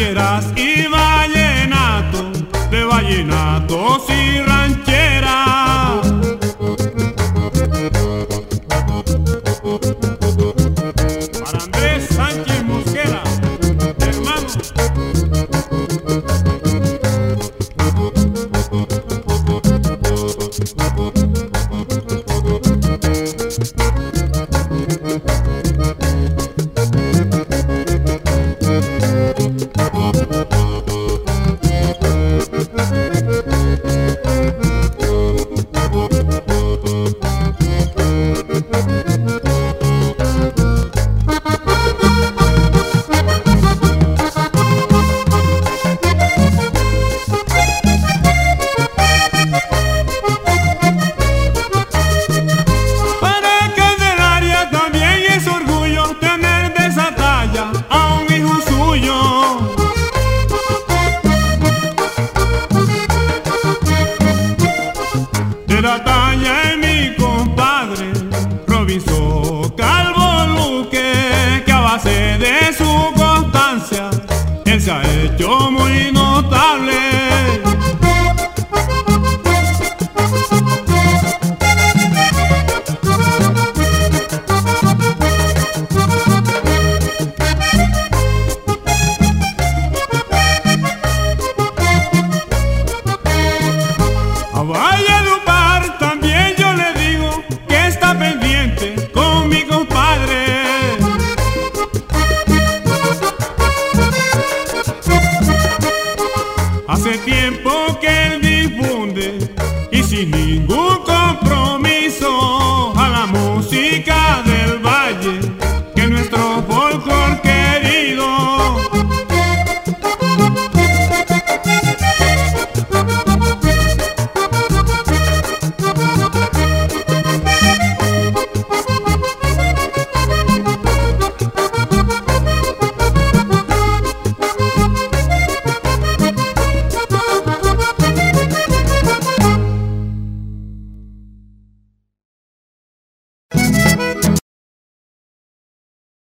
rancheras y vallenato, de vallenatos y rancheras. Para Andrés Sánchez Mosquera, hermano. De la talla de mi compadre Robinson Calvo Luque, que a base de su constancia él se ha hecho muy notable. A Valledupar también yo le digo que está pendiente con mi compadre. Hace tiempo que él difunde y sin ningún compromiso